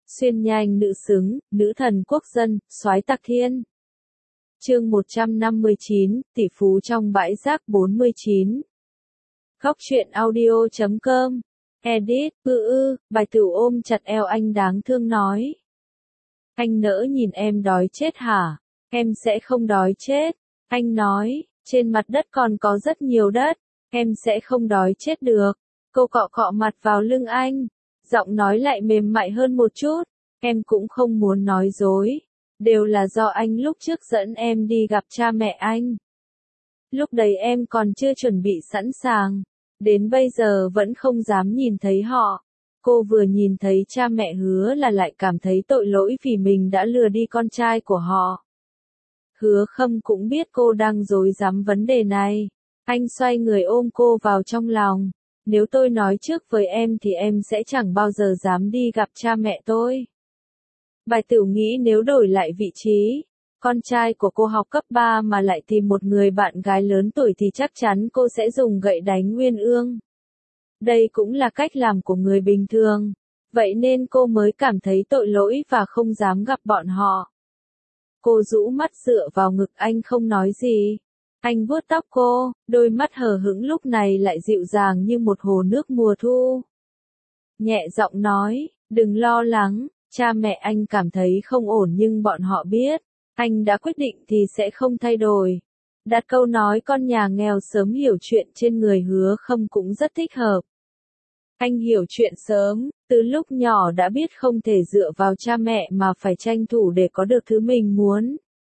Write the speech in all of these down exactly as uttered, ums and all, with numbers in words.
Xuyên nhanh nữ xứng, nữ thần quốc dân, soái tạc thiên. Chương một trăm năm mươi chín, tỷ phú trong bãi rác bốn mươi chín. Góc truyện audio chấm com. Edit, ư ư, bài tử ôm chặt eo anh đáng thương nói. Anh nỡ nhìn em đói chết hả? Em sẽ không đói chết. Anh nói, trên mặt đất còn có rất nhiều đất. Em sẽ không đói chết được. Cô cọ cọ mặt vào lưng anh. Giọng nói lại mềm mại hơn một chút. Em cũng không muốn nói dối. Đều là do anh lúc trước dẫn em đi gặp cha mẹ anh. Lúc đấy em còn chưa chuẩn bị sẵn sàng. Đến bây giờ vẫn không dám nhìn thấy họ. Cô vừa nhìn thấy cha mẹ Hứa là lại cảm thấy tội lỗi vì mình đã lừa đi con trai của họ. Hứa Khâm cũng biết cô đang rối rắm vấn đề này. Anh xoay người ôm cô vào trong lòng. Nếu tôi nói trước với em thì em sẽ chẳng bao giờ dám đi gặp cha mẹ tôi. Bài Tử nghĩ nếu đổi lại vị trí, con trai của cô học cấp ba mà lại tìm một người bạn gái lớn tuổi thì chắc chắn cô sẽ dùng gậy đánh Uyên Ương. Đây cũng là cách làm của người bình thường. Vậy nên cô mới cảm thấy tội lỗi và không dám gặp bọn họ. Cô rũ mắt dựa vào ngực anh không nói gì. Anh vuốt tóc cô, đôi mắt hờ hững lúc này lại dịu dàng như một hồ nước mùa thu. Nhẹ giọng nói, đừng lo lắng, cha mẹ anh cảm thấy không ổn nhưng bọn họ biết, anh đã quyết định thì sẽ không thay đổi. Đặt câu nói con nhà nghèo sớm hiểu chuyện trên người Hứa Khâm cũng rất thích hợp. Anh hiểu chuyện sớm, từ lúc nhỏ đã biết không thể dựa vào cha mẹ mà phải tranh thủ để có được thứ mình muốn.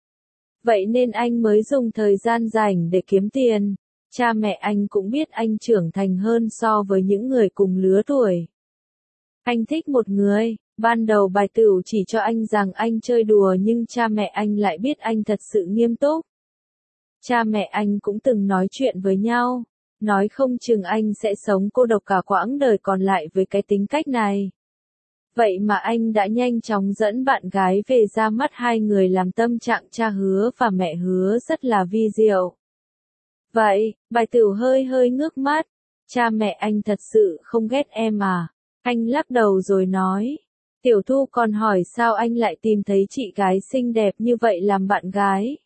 Vậy nên anh mới dùng thời gian rảnh để kiếm tiền. Cha mẹ anh cũng biết anh trưởng thành hơn so với những người cùng lứa tuổi. Anh thích một người, ban đầu Bài Tửu chỉ cho anh rằng anh chơi đùa nhưng cha mẹ anh lại biết anh thật sự nghiêm túc. Cha mẹ anh cũng từng nói chuyện với nhau, nói không chừng anh sẽ sống cô độc cả quãng đời còn lại với cái tính cách này. Vậy mà anh đã nhanh chóng dẫn bạn gái về ra mắt hai người làm tâm trạng cha Hứa và mẹ Hứa rất là vi diệu. Vậy, Bài Tửu hơi hơi ngước mắt, cha mẹ anh thật sự không ghét em à? Anh lắc đầu rồi nói. Tiểu Thu còn hỏi sao anh lại tìm thấy chị gái xinh đẹp như vậy làm bạn gái.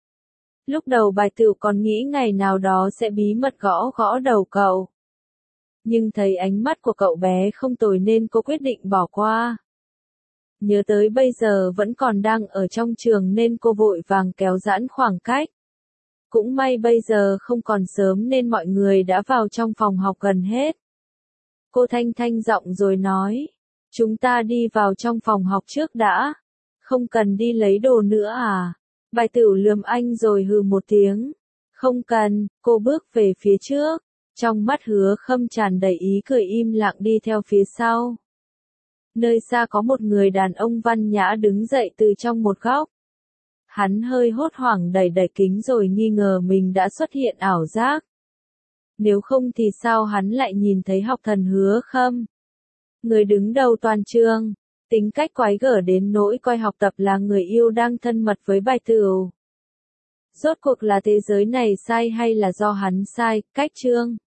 Lúc đầu Bài Tửu còn nghĩ ngày nào đó sẽ bí mật gõ gõ đầu cậu. Nhưng thấy ánh mắt của cậu bé không tồi nên cô quyết định bỏ qua. Nhớ tới bây giờ vẫn còn đang ở trong trường nên cô vội vàng kéo giãn khoảng cách. Cũng may bây giờ không còn sớm nên mọi người đã vào trong phòng học gần hết. Cô thanh thanh giọng rồi nói. Chúng ta đi vào trong phòng học trước đã. Không cần đi lấy đồ nữa à? Bài Tửu lườm anh rồi hừ một tiếng. Không cần, cô bước về phía trước. Trong mắt Hứa Khâm tràn đầy ý cười im lặng đi theo phía sau. Nơi xa có một người đàn ông văn nhã đứng dậy từ trong một góc. Hắn hơi hốt hoảng đẩy đẩy kính rồi nghi ngờ mình đã xuất hiện ảo giác. Nếu không thì sao hắn lại nhìn thấy học thần Hứa Khâm? Người đứng đầu toàn trường, tính cách quái gở đến nỗi coi học tập là người yêu đang thân mật với Bài Tửu. Rốt cuộc là thế giới này sai hay là do hắn sai, cách chương?